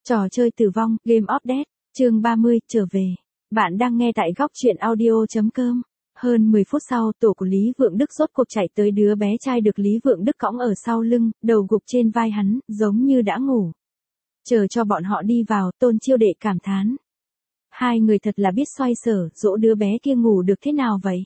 Trò chơi tử vong, Game of Death, chương 30, trở về. Bạn đang nghe tại góc truyện audio.com. Hơn 10 phút sau, tổ của Lý Vượng Đức rốt cuộc chạy tới đứa bé trai được Lý Vượng Đức cõng ở sau lưng, đầu gục trên vai hắn, giống như đã ngủ. Chờ cho bọn họ đi vào, Tôn Chiêu Đệ cảm thán. Hai người thật là biết xoay sở, dỗ đứa bé kia ngủ được thế nào vậy?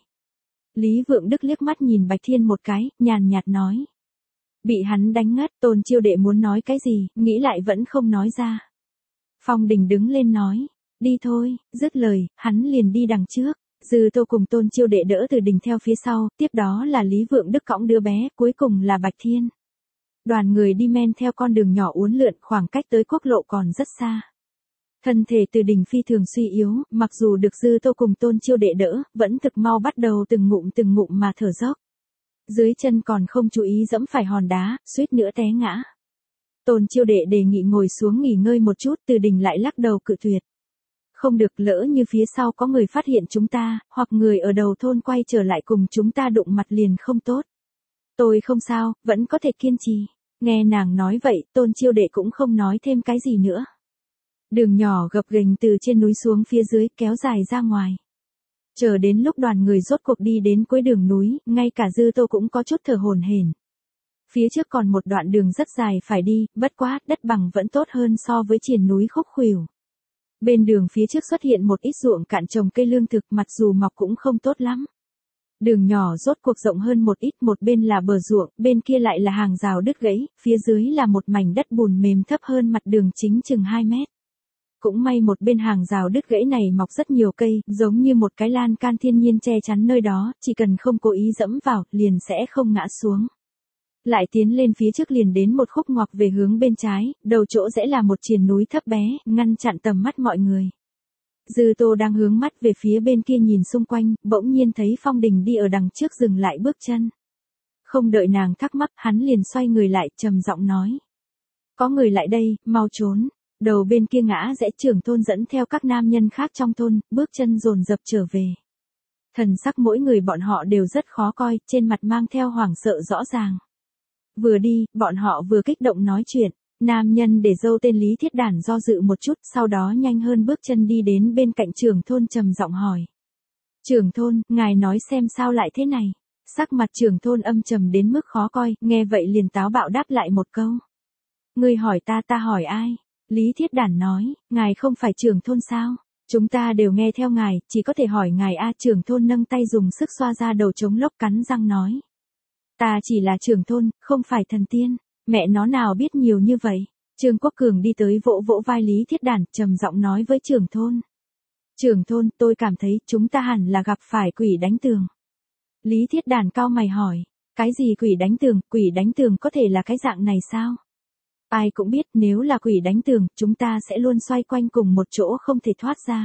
Lý Vượng Đức liếc mắt nhìn Bạch Thiên một cái, nhàn nhạt nói. Bị hắn đánh ngất, Tôn Chiêu Đệ muốn nói cái gì, nghĩ lại vẫn không nói ra. Phong Đình đứng lên nói, đi thôi, dứt lời, hắn liền đi đằng trước. Dư Tô cùng Tôn Chiêu Đệ đỡ Từ Đình theo phía sau, tiếp đó là Lý Vượng Đức cõng đứa bé, cuối cùng là Bạch Thiên. Đoàn người đi men theo con đường nhỏ uốn lượn, khoảng cách tới quốc lộ còn rất xa. Thân thể Từ Đình phi thường suy yếu, mặc dù được Dư Tô cùng Tôn Chiêu Đệ đỡ, vẫn thực mau bắt đầu từng ngụm mà thở dốc. Dưới chân còn không chú ý dẫm phải hòn đá, suýt nữa té ngã. Tôn Chiêu Đệ đề nghị ngồi xuống nghỉ ngơi một chút, Từ Đình lại lắc đầu cự tuyệt. Không được, lỡ như phía sau có người phát hiện chúng ta, hoặc người ở đầu thôn quay trở lại cùng chúng ta đụng mặt liền không tốt. Tôi không sao, vẫn có thể kiên trì. Nghe nàng nói vậy, Tôn Chiêu Đệ cũng không nói thêm cái gì nữa. Đường nhỏ gập ghềnh từ trên núi xuống phía dưới, kéo dài ra ngoài. Chờ đến lúc đoàn người rốt cuộc đi đến cuối đường núi, ngay cả Dư Tô cũng có chút thở hổn hển. Phía trước còn một đoạn đường rất dài phải đi, bất quá, đất bằng vẫn tốt hơn so với triền núi khúc khuỷu. Bên đường phía trước xuất hiện một ít ruộng cạn trồng cây lương thực, mặc dù mọc cũng không tốt lắm. Đường nhỏ rốt cuộc rộng hơn một ít, một bên là bờ ruộng, bên kia lại là hàng rào đứt gãy, phía dưới là một mảnh đất bùn mềm thấp hơn mặt đường chính chừng 2 mét. Cũng may một bên hàng rào đứt gãy này mọc rất nhiều cây, giống như một cái lan can thiên nhiên che chắn nơi đó, chỉ cần không cố ý dẫm vào, liền sẽ không ngã xuống. Lại tiến lên phía trước liền đến một khúc ngoặc về hướng bên trái, đầu chỗ rẽ là một triền núi thấp bé, ngăn chặn tầm mắt mọi người. Dư Tô đang hướng mắt về phía bên kia nhìn xung quanh, bỗng nhiên thấy Phong Đình đi ở đằng trước dừng lại bước chân. Không đợi nàng thắc mắc, hắn liền xoay người lại, trầm giọng nói. Có người lại đây, mau trốn. Đầu bên kia ngã rẽ trưởng thôn dẫn theo các nam nhân khác trong thôn, bước chân dồn dập trở về. Thần sắc mỗi người bọn họ đều rất khó coi, trên mặt mang theo hoảng sợ rõ ràng. Vừa đi, bọn họ vừa kích động nói chuyện, nam nhân để dâu tên Lý Thiết Đản do dự một chút, sau đó nhanh hơn bước chân đi đến bên cạnh trưởng thôn trầm giọng hỏi. Trưởng thôn, ngài nói xem sao lại thế này? Sắc mặt trưởng thôn âm trầm đến mức khó coi, nghe vậy liền táo bạo đáp lại một câu. Ngươi hỏi ta hỏi ai? Lý Thiết Đản nói, ngài không phải trưởng thôn sao? Chúng ta đều nghe theo ngài, chỉ có thể hỏi ngài a. Trưởng thôn nâng tay dùng sức xoa ra đầu trống lốc cắn răng nói. Ta chỉ là trưởng thôn, không phải thần tiên, mẹ nó nào biết nhiều như vậy. Trương Quốc Cường đi tới vỗ vỗ vai Lý Thiết Đản, trầm giọng nói với trưởng thôn. Trưởng thôn, tôi cảm thấy chúng ta hẳn là gặp phải quỷ đánh tường. Lý Thiết Đản cau mày hỏi, cái gì quỷ đánh tường có thể là cái dạng này sao? Ai cũng biết nếu là quỷ đánh tường, chúng ta sẽ luôn xoay quanh cùng một chỗ không thể thoát ra.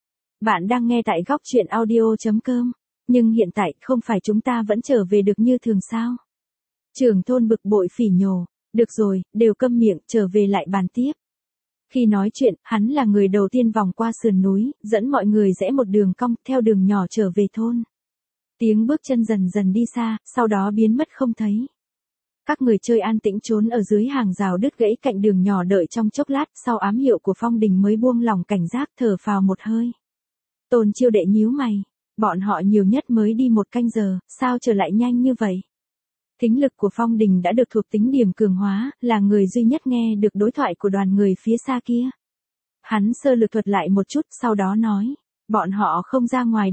Bạn đang nghe tại góc truyện audio.com. Nhưng hiện tại không phải chúng ta vẫn trở về được như thường sao? Trưởng thôn bực bội phỉ nhổ. Được rồi, đều câm miệng, trở về lại bàn tiếp. Khi nói chuyện, hắn là người đầu tiên vòng qua sườn núi, dẫn mọi người rẽ một đường cong, theo đường nhỏ trở về thôn. Tiếng bước chân dần dần đi xa, sau đó biến mất không thấy. Các người chơi an tĩnh trốn ở dưới hàng rào đứt gãy cạnh đường nhỏ đợi trong chốc lát, sau ám hiệu của Phong Đình mới buông lòng cảnh giác, thở phào một hơi. Tôn Chiêu Đệ nhíu mày. Bọn họ nhiều nhất mới đi 1 canh giờ, sao trở lại nhanh như vậy? Thính lực của Phong Đình đã được thuộc tính điểm cường hóa, là người duy nhất nghe được đối thoại của đoàn người phía xa kia. Hắn sơ lược thuật lại một chút, sau đó nói, bọn họ không ra ngoài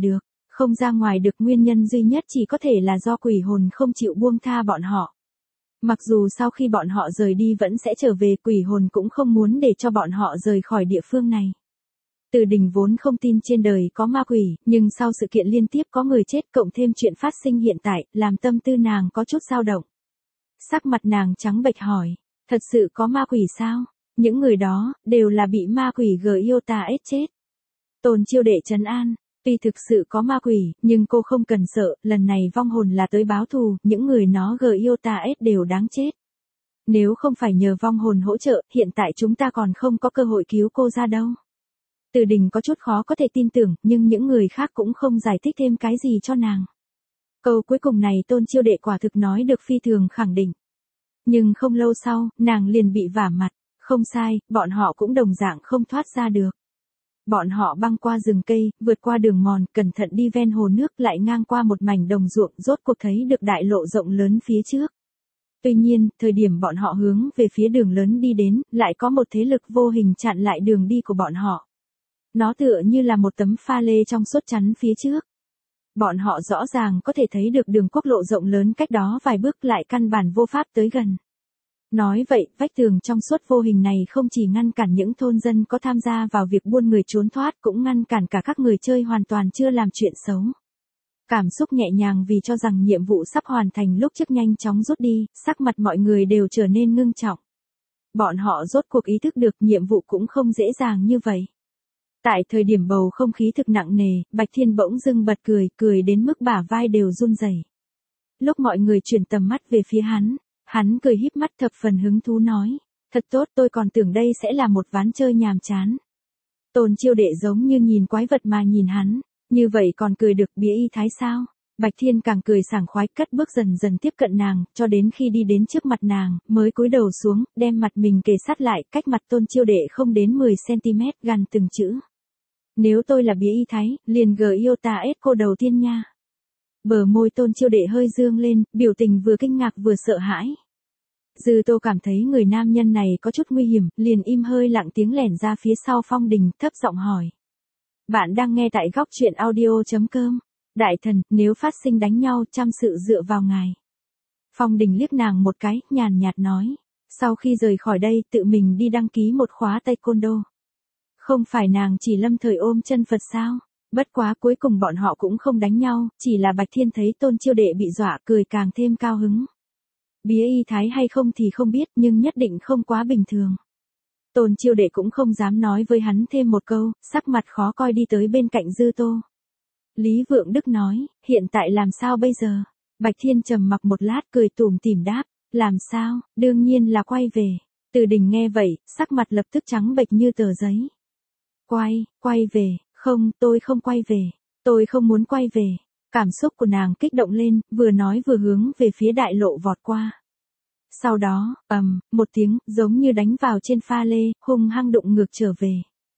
được nguyên nhân duy nhất chỉ có thể là do quỷ hồn không chịu buông tha bọn họ. Mặc dù sau khi bọn họ rời đi vẫn sẽ trở về, quỷ hồn cũng không muốn để cho bọn họ rời khỏi địa phương này. Từ Đình vốn không tin trên đời có ma quỷ, nhưng sau sự kiện liên tiếp có người chết cộng thêm chuyện phát sinh hiện tại, làm tâm tư nàng có chút dao động. Sắc mặt nàng trắng bệch hỏi, thật sự có ma quỷ sao? Những người đó, đều là bị ma quỷ Giotaes chết. Tôn Chiêu Đệ trấn an, tuy thực sự có ma quỷ, nhưng cô không cần sợ, lần này vong hồn là tới báo thù, những người nó Giotaes đều đáng chết. Nếu không phải nhờ vong hồn hỗ trợ, hiện tại chúng ta còn không có cơ hội cứu cô ra đâu. Từ Đình có chút khó có thể tin tưởng, nhưng những người khác cũng không giải thích thêm cái gì cho nàng. Câu cuối cùng này Tôn Chiêu Đệ quả thực nói được phi thường khẳng định. Nhưng không lâu sau, nàng liền bị vả mặt. Không sai, bọn họ cũng đồng dạng không thoát ra được. Bọn họ băng qua rừng cây, vượt qua đường mòn, cẩn thận đi ven hồ nước, lại ngang qua một mảnh đồng ruộng, rốt cuộc thấy được đại lộ rộng lớn phía trước. Tuy nhiên, thời điểm bọn họ hướng về phía đường lớn đi đến, lại có một thế lực vô hình chặn lại đường đi của bọn họ. Nó tựa như là một tấm pha lê trong suốt chắn phía trước. Bọn họ rõ ràng có thể thấy được đường quốc lộ rộng lớn cách đó vài bước, lại căn bản vô pháp tới gần. Nói vậy, vách tường trong suốt vô hình này không chỉ ngăn cản những thôn dân có tham gia vào việc buôn người trốn thoát, cũng ngăn cản cả các người chơi hoàn toàn chưa làm chuyện xấu. Cảm xúc nhẹ nhàng vì cho rằng nhiệm vụ sắp hoàn thành lúc trước nhanh chóng rút đi, sắc mặt mọi người đều trở nên ngưng trọng. Bọn họ rốt cuộc ý thức được nhiệm vụ cũng không dễ dàng như vậy. Tại thời điểm bầu không khí thực nặng nề, Bạch Thiên bỗng dưng bật cười, cười đến mức bả vai đều run rẩy. Lúc mọi người chuyển tầm mắt về phía hắn cười híp mắt thập phần hứng thú nói, thật tốt, tôi còn tưởng đây sẽ là một ván chơi nhàm chán. Tôn Chiêu Đệ giống như nhìn quái vật mà nhìn hắn, như vậy còn cười được bía y thái sao? Bạch Thiên càng cười sảng khoái, cất bước dần dần tiếp cận nàng, cho đến khi đi đến trước mặt nàng, mới cúi đầu xuống, đem mặt mình kề sát lại, cách mặt Tôn Chiêu Đệ không đến 10cm, gằn từng chữ. Nếu tôi là bía y thái, liền yêu ta ết cô đầu tiên nha. Bờ môi Tôn Chiêu Đệ hơi dương lên, biểu tình vừa kinh ngạc vừa sợ hãi. Dư Tô cảm thấy người nam nhân này có chút nguy hiểm, liền im hơi lặng tiếng lẻn ra phía sau Phong Đình, thấp giọng hỏi. Bạn đang nghe tại góc truyện audio.com. Đại thần, nếu phát sinh đánh nhau, trăm sự dựa vào ngài. Phong Đình liếc nàng một cái, nhàn nhạt nói. Sau khi rời khỏi đây, tự mình đi đăng ký một khóa taekwondo. Không phải nàng chỉ lâm thời ôm chân Phật sao? Bất quá cuối cùng bọn họ cũng không đánh nhau, chỉ là Bạch Thiên thấy Tôn Chiêu Đệ bị dọa, cười càng thêm cao hứng. Bía y thái hay không thì không biết, nhưng nhất định không quá bình thường. Tôn Chiêu Đệ cũng không dám nói với hắn thêm một câu, sắc mặt khó coi đi tới bên cạnh Dư Tô. Lý Vượng Đức nói, hiện tại làm sao bây giờ? Bạch Thiên trầm mặc một lát, cười tủm tỉm đáp, làm sao, đương nhiên là quay về. Từ Đình nghe vậy, sắc mặt lập tức trắng bệch như tờ giấy. Quay về, không, tôi không quay về, tôi không muốn quay về. Cảm xúc của nàng kích động lên, vừa nói vừa hướng về phía đại lộ vọt qua. Sau đó, một tiếng, giống như đánh vào trên pha lê, hung hăng đụng ngược trở về.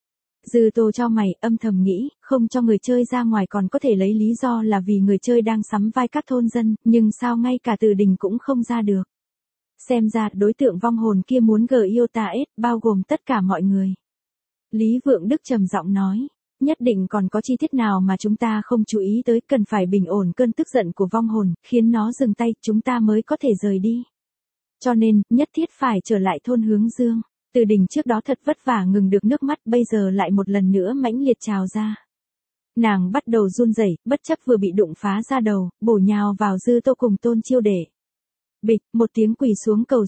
Dư Tô cho mày, âm thầm nghĩ, không cho người chơi ra ngoài còn có thể lấy lý do là vì người chơi đang sắm vai các thôn dân, nhưng sao ngay cả Từ Đình cũng không ra được. Xem ra, đối tượng vong hồn kia muốn yêu ta ết, bao gồm tất cả mọi người. Lý Vượng Đức trầm giọng nói, nhất định còn có chi tiết nào mà chúng ta không chú ý tới, cần phải bình ổn cơn tức giận của vong hồn, khiến nó dừng tay, chúng ta mới có thể rời đi. Cho nên, nhất thiết phải trở lại thôn Hướng Dương. Từ Đình trước đó thật vất vả ngừng được nước mắt, bây giờ lại một lần nữa mãnh liệt trào ra. Nàng bắt đầu run rẩy, bất chấp vừa bị đụng phá ra đầu, bổ nhào vào Dư Tô cùng Tôn Chiêu Đệ. Bịch, một tiếng quỳ xuống cầu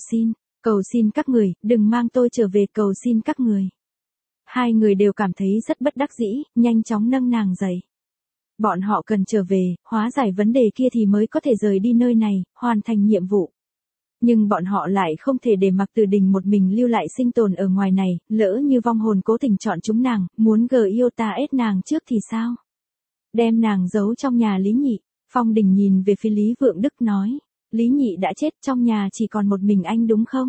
xin các người, đừng mang tôi trở về, cầu xin các người. Hai người đều cảm thấy rất bất đắc dĩ, nhanh chóng nâng nàng dậy. Bọn họ cần trở về, hóa giải vấn đề kia thì mới có thể rời đi nơi này, hoàn thành nhiệm vụ. Nhưng bọn họ lại không thể để mặc Từ Đình một mình lưu lại sinh tồn ở ngoài này, lỡ như vong hồn cố tình chọn chúng nàng, muốn yêu ta ết nàng trước thì sao? Đem nàng giấu trong nhà Lý Nhị. Phong Đình nhìn về phía Lý Vượng Đức nói, Lý Nhị đã chết, trong nhà chỉ còn một mình anh đúng không?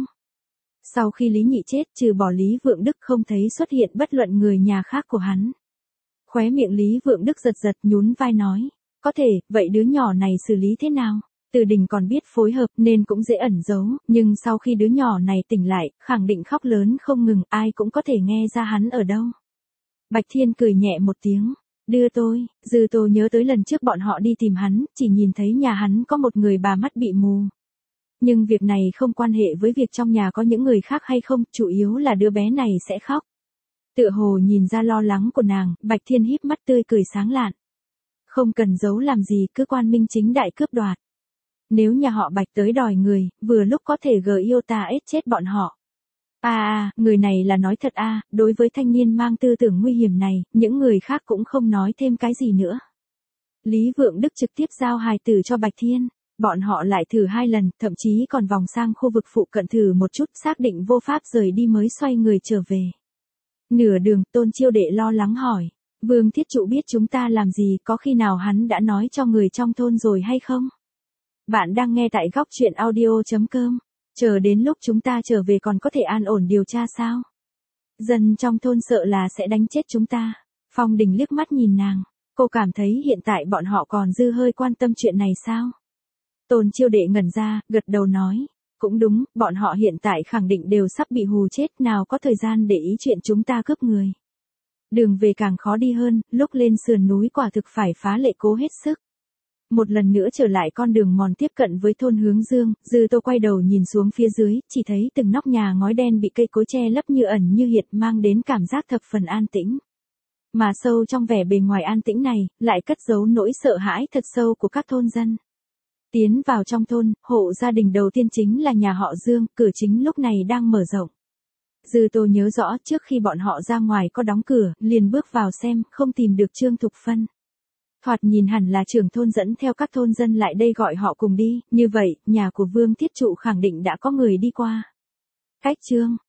Sau khi Lý Nhị chết, trừ bỏ Lý Vượng Đức không thấy xuất hiện bất luận người nhà khác của hắn. Khóe miệng Lý Vượng Đức giật giật, nhún vai nói, có thể, vậy đứa nhỏ này xử lý thế nào? Từ Đình còn biết phối hợp nên cũng dễ ẩn giấu, nhưng sau khi đứa nhỏ này tỉnh lại, khẳng định khóc lớn không ngừng, ai cũng có thể nghe ra hắn ở đâu. Bạch Thiên cười nhẹ một tiếng, đưa tôi. Dư Tô nhớ tới lần trước bọn họ đi tìm hắn, chỉ nhìn thấy nhà hắn có một người bà mắt bị mù. Nhưng việc này không quan hệ với việc trong nhà có những người khác hay không, chủ yếu là đứa bé này sẽ khóc. Tựa hồ nhìn ra lo lắng của nàng, Bạch Thiên híp mắt tươi cười sáng lạn. Không cần giấu làm gì, cứ quan minh chính đại cướp đoạt. Nếu nhà họ Bạch tới đòi người, vừa lúc có thể yêu ta ết chết bọn họ. Người này là nói thật đối với thanh niên mang tư tưởng nguy hiểm này, những người khác cũng không nói thêm cái gì nữa. Lý Vượng Đức trực tiếp giao hài tử cho Bạch Thiên. Bọn họ lại thử 2 lần, thậm chí còn vòng sang khu vực phụ cận thử một chút, xác định vô pháp rời đi mới xoay người trở về. Nửa đường, Tôn Chiêu Đệ lo lắng hỏi, Vương Thiết Trụ biết chúng ta làm gì, có khi nào hắn đã nói cho người trong thôn rồi hay không? Bạn đang nghe tại góc truyện audio.com. Chờ đến lúc chúng ta trở về còn có thể an ổn điều tra sao? Dân trong thôn sợ là sẽ đánh chết chúng ta. Phong Đình liếc mắt nhìn nàng. Cô cảm thấy hiện tại bọn họ còn dư hơi quan tâm chuyện này sao? Tôn Chiêu Đệ ngẩn ra, gật đầu nói. Cũng đúng, bọn họ hiện tại khẳng định đều sắp bị hù chết, nào có thời gian để ý chuyện chúng ta cướp người. Đường về càng khó đi hơn, lúc lên sườn núi quả thực phải phá lệ cố hết sức. Một lần nữa trở lại con đường mòn tiếp cận với thôn Hướng Dương, Dư Tô quay đầu nhìn xuống phía dưới, chỉ thấy từng nóc nhà ngói đen bị cây cối che lấp như ẩn như hiện, mang đến cảm giác thập phần an tĩnh. Mà sâu trong vẻ bề ngoài an tĩnh này, lại cất giấu nỗi sợ hãi thật sâu của các thôn dân. Tiến vào trong thôn, hộ gia đình đầu tiên chính là nhà họ Dương, cửa chính lúc này đang mở rộng. Dư Tô nhớ rõ trước khi bọn họ ra ngoài có đóng cửa, liền bước vào xem, không tìm được Trương Thục Phân. Thoạt nhìn hẳn là trưởng thôn dẫn theo các thôn dân lại đây gọi họ cùng đi, như vậy, nhà của Vương Thiết Trụ khẳng định đã có người đi qua. Cách Trương